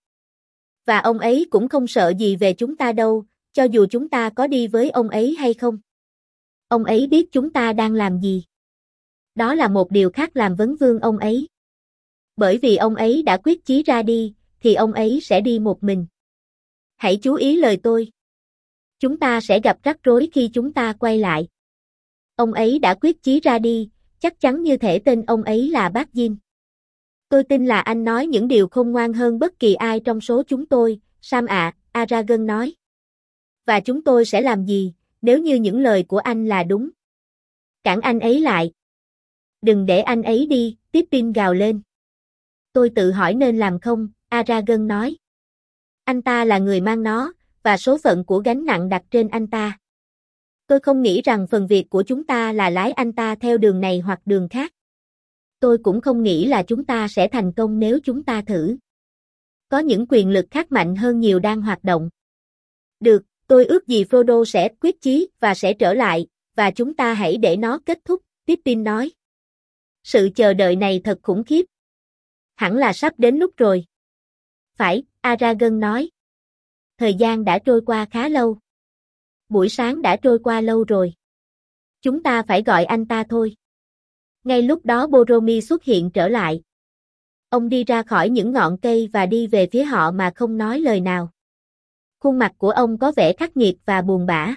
Và ông ấy cũng không sợ gì về chúng ta đâu, cho dù chúng ta có đi với ông ấy hay không. Ông ấy biết chúng ta đang làm gì. Đó là một điều khác làm vấn vương ông ấy. Bởi vì ông ấy đã quyết chí ra đi, thì ông ấy sẽ đi một mình. Hãy chú ý lời tôi. Chúng ta sẽ gặp rắc rối khi chúng ta quay lại. Ông ấy đã quyết chí ra đi, chắc chắn như thể tên ông ấy là bác Jin. Tôi tin là anh nói những điều khôn ngoan hơn bất kỳ ai trong số chúng tôi, Sam ạ, Aragon nói. Và chúng tôi sẽ làm gì, nếu như những lời của anh là đúng? Cản anh ấy lại. Đừng để anh ấy đi, Pippin gào lên. Tôi tự hỏi nên làm không, Aragon nói. Anh ta là người mang nó, và số phận của gánh nặng đặt trên anh ta. Tôi không nghĩ rằng phần việc của chúng ta là lái anh ta theo đường này hoặc đường khác. Tôi cũng không nghĩ là chúng ta sẽ thành công nếu chúng ta thử. Có những quyền lực khác mạnh hơn nhiều đang hoạt động. Được, tôi ước gì Frodo sẽ quyết chí và sẽ trở lại, và chúng ta hãy để nó kết thúc, Pippin nói. Sự chờ đợi này thật khủng khiếp. Hẳn là sắp đến lúc rồi. Phải, Aragon nói. Thời gian đã trôi qua khá lâu. Buổi sáng đã trôi qua lâu rồi. Chúng ta phải gọi anh ta thôi. Ngay lúc đó Boromir xuất hiện trở lại. Ông đi ra khỏi những ngọn cây và đi về phía họ mà không nói lời nào. Khuôn mặt của ông có vẻ khắc nghiệt và buồn bã.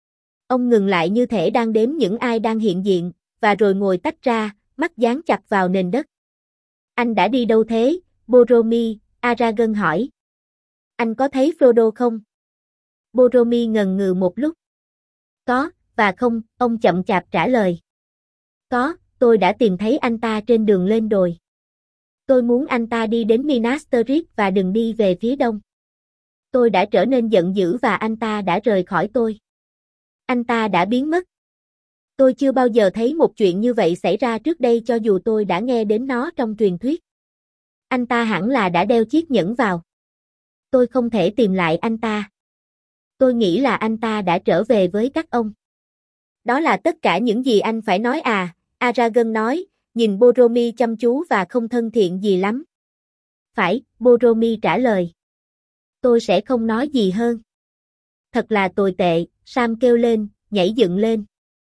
Ông ngừng lại như thể đang đếm những ai đang hiện diện, và rồi ngồi tách ra, mắt dán chặt vào nền đất. Anh đã đi đâu thế, Boromir? Aragon hỏi. Anh có thấy Frodo không? Boromir ngần ngừ một lúc. Có, và không, ông chậm chạp trả lời. Có, tôi đã tìm thấy anh ta trên đường lên đồi. Tôi muốn anh ta đi đến Minas Tirith và đừng đi về phía đông. Tôi đã trở nên giận dữ và anh ta đã rời khỏi tôi. Anh ta đã biến mất. Tôi chưa bao giờ thấy một chuyện như vậy xảy ra trước đây cho dù tôi đã nghe đến nó trong truyền thuyết. Anh ta hẳn là đã đeo chiếc nhẫn vào. Tôi không thể tìm lại anh ta. Tôi nghĩ là anh ta đã trở về với các ông. Đó là tất cả những gì anh phải nói à, Aragon nói, nhìn Boromir chăm chú và không thân thiện gì lắm. Phải, Boromir trả lời. Tôi sẽ không nói gì hơn. Thật là tồi tệ, Sam kêu lên, nhảy dựng lên.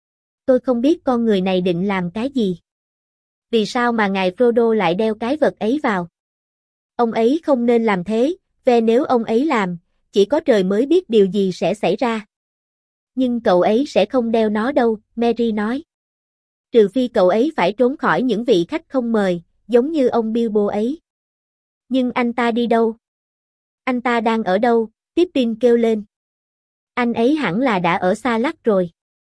Tôi không biết con người này định làm cái gì. Vì sao mà ngài Frodo lại đeo cái vật ấy vào? Ông ấy không nên làm thế, ve nếu ông ấy làm, chỉ có trời mới biết điều gì sẽ xảy ra. Nhưng cậu ấy sẽ không đeo nó đâu, Merry nói. Trừ phi cậu ấy phải trốn khỏi những vị khách không mời, giống như ông Bilbo ấy. Nhưng anh ta đi đâu? Anh ta đang ở đâu? Pippin kêu lên. Anh ấy hẳn là đã ở xa lắc rồi.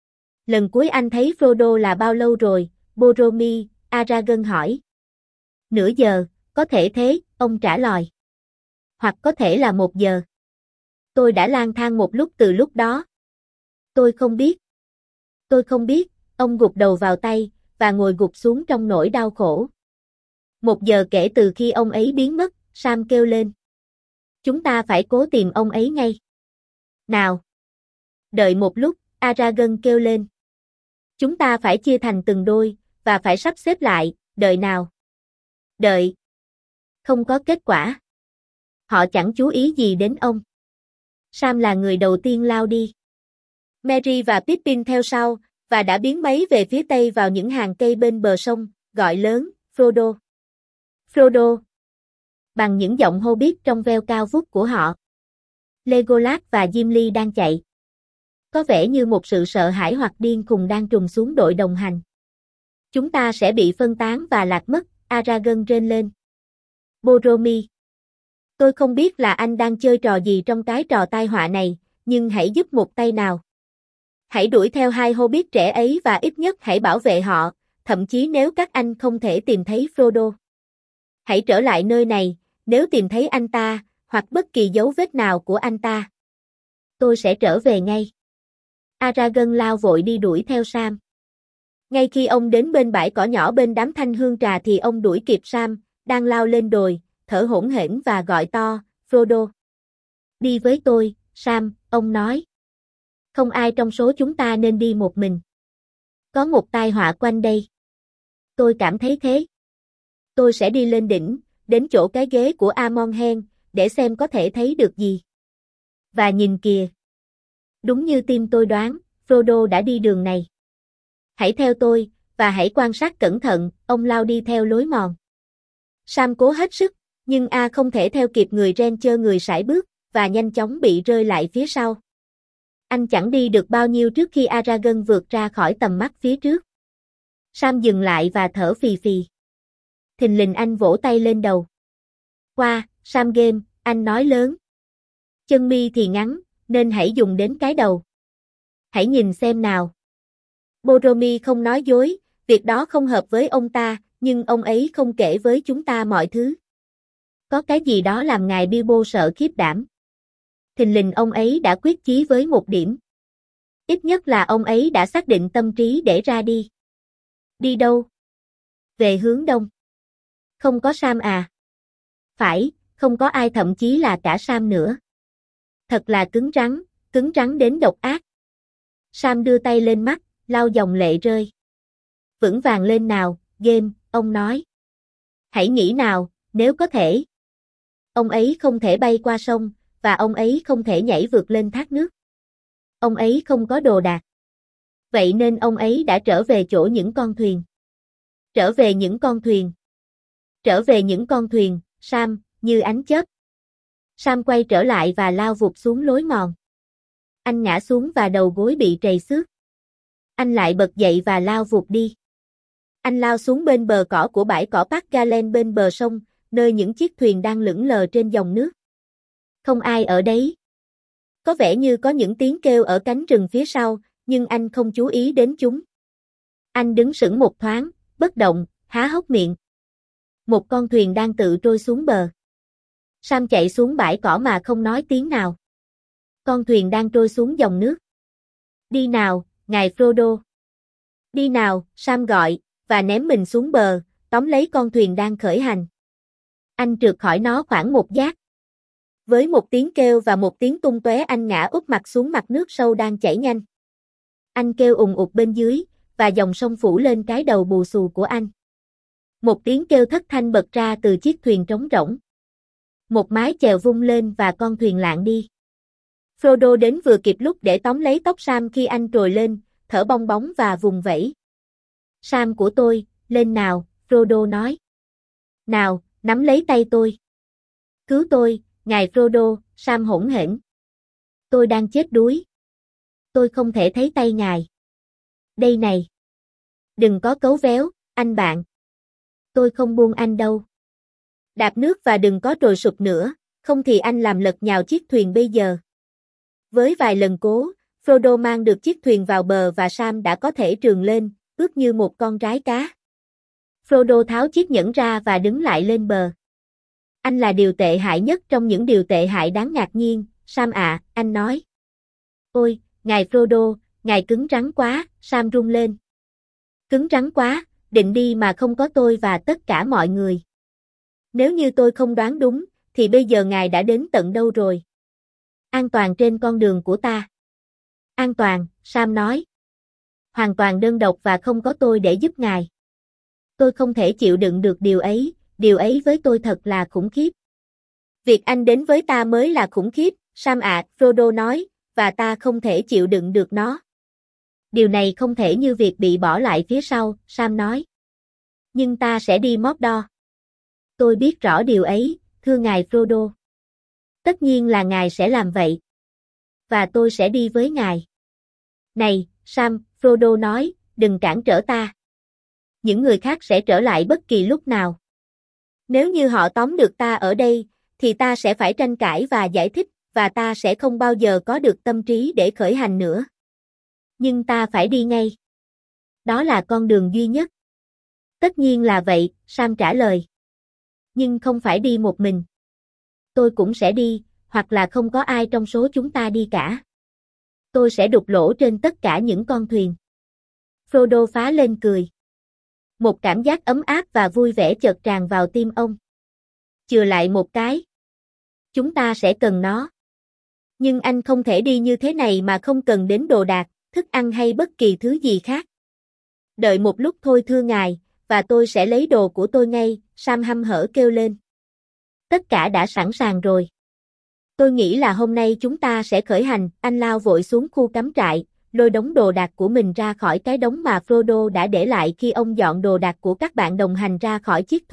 Lần cuối anh thấy Frodo là bao lâu rồi? Boromir, Aragon hỏi. Nửa giờ, có thể thế, ông trả lời. Hoặc có thể là 1 giờ. Tôi đã lang thang một lúc từ lúc đó. Tôi không biết. Tôi không biết, ông gục đầu vào tay, và ngồi gục xuống trong nỗi đau khổ. 1 giờ kể từ khi ông ấy biến mất, Sam kêu lên. Chúng ta phải cố tìm ông ấy ngay. Nào. Đợi một lúc, Aragon kêu lên. Chúng ta phải chia thành từng đôi, và phải sắp xếp lại, đợi nào. Đợi. Không có kết quả. Họ chẳng chú ý gì đến ông. Sam là người đầu tiên lao đi. Merry và Pippin theo sau, và đã biến mấy về phía tây vào những hàng cây bên bờ sông, gọi lớn, Frodo. Frodo. Bằng những giọng hô biết trong veo cao vút của họ. Legolas và Gimli đang chạy. Có vẻ như một sự sợ hãi hoặc điên khùng đang trùng xuống đội đồng hành. Chúng ta sẽ bị phân tán và lạc mất, Aragon rên lên. Boromir. Tôi không biết là anh đang chơi trò gì trong cái trò tai họa này, nhưng hãy giúp một tay nào. Hãy đuổi theo 2 hobbit trẻ ấy và ít nhất hãy bảo vệ họ, thậm chí nếu các anh không thể tìm thấy Frodo. Hãy trở lại nơi này, nếu tìm thấy anh ta, hoặc bất kỳ dấu vết nào của anh ta. Tôi sẽ trở về ngay. Aragon lao vội đi đuổi theo Sam. Ngay khi ông đến bên bãi cỏ nhỏ bên đám thanh hương trà thì ông đuổi kịp Sam, đang lao lên đồi, thở hổn hển và gọi to, Frodo. Đi với tôi, Sam, ông nói. Không ai trong số chúng ta nên đi một mình. Có một tai họa quanh đây. Tôi cảm thấy thế. Tôi sẽ đi lên đỉnh, đến chỗ cái ghế của Amonhen, để xem có thể thấy được gì. Và nhìn kìa. Đúng như tim tôi đoán, Frodo đã đi đường này. Hãy theo tôi, và hãy quan sát cẩn thận, ông lao đi theo lối mòn. Sam cố hết sức, nhưng không thể theo kịp người Ranger người sải bước, và nhanh chóng bị rơi lại phía sau. Anh chẳng đi được bao nhiêu trước khi Aragorn vượt ra khỏi tầm mắt phía trước. Sam dừng lại và thở phì phì. Thình lình anh vỗ tay lên đầu. Qua, Sam Game, anh nói lớn. Chân mi thì ngắn, nên hãy dùng đến cái đầu. Hãy nhìn xem nào. Boromir không nói dối, việc đó không hợp với ông ta, nhưng ông ấy không kể với chúng ta mọi thứ. Có cái gì đó làm ngài Bilbo sợ khiếp đảm. Thình lình ông ấy đã quyết chí với một điểm. Ít nhất là ông ấy đã xác định tâm trí để ra đi. Đi đâu? Về hướng đông. Không có Sam à? Phải, không có ai, thậm chí là cả Sam nữa. Thật là cứng rắn đến độc ác. Sam đưa tay lên mắt, lau dòng lệ rơi. Vững vàng lên nào, Game, ông nói. Hãy nghĩ nào, nếu có thể. Ông ấy không thể bay qua sông, và ông ấy không thể nhảy vượt lên thác nước. Ông ấy không có đồ đạc. Vậy nên ông ấy đã trở về chỗ những con thuyền. Trở về những con thuyền. Trở về những con thuyền, Sam, như ánh chớp. Sam quay trở lại và lao vụt xuống lối mòn. Anh ngã xuống và đầu gối bị trầy xước. Anh lại bật dậy và lao vụt đi. Anh lao xuống bên bờ cỏ của bãi cỏ Park Galen bên bờ sông, nơi những chiếc thuyền đang lững lờ trên dòng nước. Không ai ở đấy. Có vẻ như có những tiếng kêu ở cánh rừng phía sau, nhưng anh không chú ý đến chúng. Anh đứng sững một thoáng, bất động, há hốc miệng. Một con thuyền đang tự trôi xuống bờ. Sam chạy xuống bãi cỏ mà không nói tiếng nào. Con thuyền đang trôi xuống dòng nước. Đi nào, ngài Frodo. Đi nào, Sam gọi, và ném mình xuống bờ, tóm lấy con thuyền đang khởi hành. Anh trượt khỏi nó khoảng một giác. Với một tiếng kêu và một tiếng tung tóe, anh ngã úp mặt xuống mặt nước sâu đang chảy nhanh. Anh kêu ùng ục bên dưới, và dòng sông phủ lên cái đầu bù xù của anh. Một tiếng kêu thất thanh bật ra từ chiếc thuyền trống rỗng. Một mái chèo vung lên và con thuyền lạng đi. Frodo đến vừa kịp lúc để tóm lấy tóc Sam khi anh trồi lên, thở bong bóng và vùng vẫy. Sam của tôi, lên nào, Frodo nói. Nào, nắm lấy tay tôi. Cứu tôi, ngài Frodo, Sam hỗn hển. Tôi đang chết đuối. Tôi không thể thấy tay ngài. Đây này. Đừng có cấu véo, anh bạn. Tôi không buông anh đâu. Đạp nước và đừng có trồi sụp nữa, không thì anh làm lật nhào chiếc thuyền bây giờ. Với vài lần cố, Frodo mang được chiếc thuyền vào bờ và Sam đã có thể trườn lên, ướt như một con rái cá. Frodo tháo chiếc nhẫn ra và đứng lại lên bờ. Anh là điều tệ hại nhất trong những điều tệ hại đáng ngạc nhiên, Sam ạ, anh nói. Ôi, ngài Frodo, ngài cứng rắn quá, Sam rung lên. Cứng rắn quá, định đi mà không có tôi và tất cả mọi người. Nếu như tôi không đoán đúng, thì bây giờ ngài đã đến tận đâu rồi? An toàn trên con đường của ta. An toàn, Sam nói. Hoàn toàn đơn độc và không có tôi để giúp ngài. Tôi không thể chịu đựng được điều ấy với tôi thật là khủng khiếp. Việc anh đến với ta mới là khủng khiếp, Sam ạ, Frodo nói, và ta không thể chịu đựng được nó. Điều này không thể như việc bị bỏ lại phía sau, Sam nói. Nhưng ta sẽ đi Mordor. Tôi biết rõ điều ấy, thưa ngài Frodo. Tất nhiên là ngài sẽ làm vậy. Và tôi sẽ đi với ngài. Này, Sam, Frodo nói, đừng cản trở ta. Những người khác sẽ trở lại bất kỳ lúc nào. Nếu như họ tóm được ta ở đây, thì ta sẽ phải tranh cãi và giải thích, và ta sẽ không bao giờ có được tâm trí để khởi hành nữa. Nhưng ta phải đi ngay. Đó là con đường duy nhất. Tất nhiên là vậy, Sam trả lời. Nhưng không phải đi một mình. Tôi cũng sẽ đi, hoặc là không có ai trong số chúng ta đi cả. Tôi sẽ đục lỗ trên tất cả những con thuyền. Frodo phá lên cười. Một cảm giác ấm áp và vui vẻ chợt tràn vào tim ông. Chừa lại một cái. Chúng ta sẽ cần nó. Nhưng anh không thể đi như thế này mà không cần đến đồ đạc, thức ăn hay bất kỳ thứ gì khác. Đợi một lúc thôi thưa ngài, và tôi sẽ lấy đồ của tôi ngay, Sam hăm hở kêu lên. Tất cả đã sẵn sàng rồi. Tôi nghĩ là hôm nay chúng ta sẽ khởi hành, anh lao vội xuống khu cắm trại, lôi đống đồ đạc của mình ra khỏi cái đống mà Frodo đã để lại khi ông dọn đồ đạc của các bạn đồng hành ra khỏi chiếc thuyền,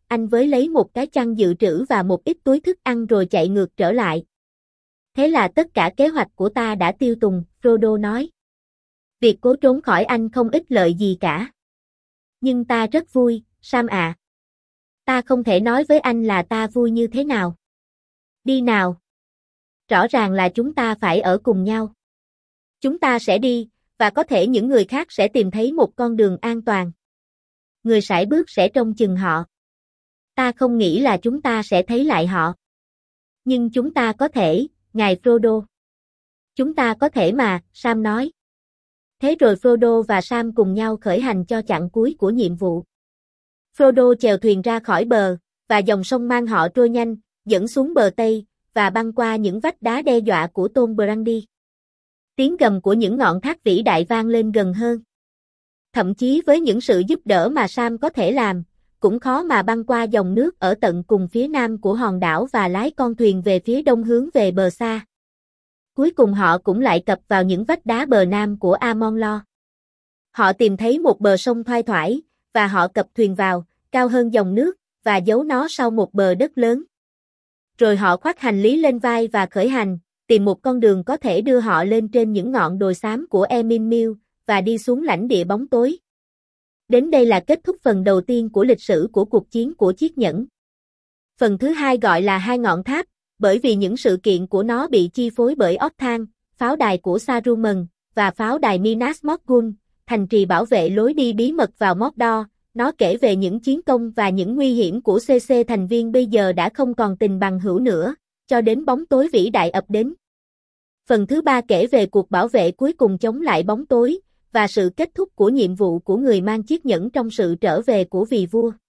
anh với lấy một cái chăn dự trữ và một ít túi thức ăn rồi chạy ngược trở lại. Thế là tất cả kế hoạch của ta đã tiêu tùng, Frodo nói. Việc cố trốn khỏi anh không ích lợi gì cả. Nhưng ta rất vui, Sam ạ. Ta không thể nói với anh là ta vui như thế nào. Đi nào. Rõ ràng là chúng ta phải ở cùng nhau. Chúng ta sẽ đi, và có thể những người khác sẽ tìm thấy một con đường an toàn. Người sải bước sẽ trông chừng họ. Ta không nghĩ là chúng ta sẽ thấy lại họ. Nhưng chúng ta có thể, ngài Frodo. Chúng ta có thể mà, Sam nói. Thế rồi Frodo và Sam cùng nhau khởi hành cho chặng cuối của nhiệm vụ. Frodo chèo thuyền ra khỏi bờ, và dòng sông mang họ trôi nhanh, dẫn xuống bờ Tây, và băng qua những vách đá đe dọa của Tom Brandy. Tiếng gầm của những ngọn thác vĩ đại vang lên gần hơn. Thậm chí với những sự giúp đỡ mà Sam có thể làm, cũng khó mà băng qua dòng nước ở tận cùng phía nam của hòn đảo và lái con thuyền về phía đông hướng về bờ xa. Cuối cùng họ cũng lại cập vào những vách đá bờ nam của Amon Lo. Họ tìm thấy một bờ sông thoai thoải, và họ cập thuyền vào, cao hơn dòng nước, và giấu nó sau một bờ đất lớn. Rồi họ khoác hành lý lên vai và khởi hành, tìm một con đường có thể đưa họ lên trên những ngọn đồi xám của Emin Mill, và đi xuống lãnh địa bóng tối. Đến đây là kết thúc phần đầu tiên của lịch sử của cuộc chiến của chiếc nhẫn. Phần thứ hai gọi là hai ngọn tháp, bởi vì những sự kiện của nó bị chi phối bởi Octan, pháo đài của Saruman, và pháo đài Minas Morgul, thành trì bảo vệ lối đi bí mật vào Mordor. Nó kể về những chiến công và những nguy hiểm của CC thành viên bây giờ đã không còn tình bằng hữu nữa, cho đến bóng tối vĩ đại ập đến. Phần thứ ba kể về cuộc bảo vệ cuối cùng chống lại bóng tối, và sự kết thúc của nhiệm vụ của người mang chiếc nhẫn trong sự trở về của vì vua.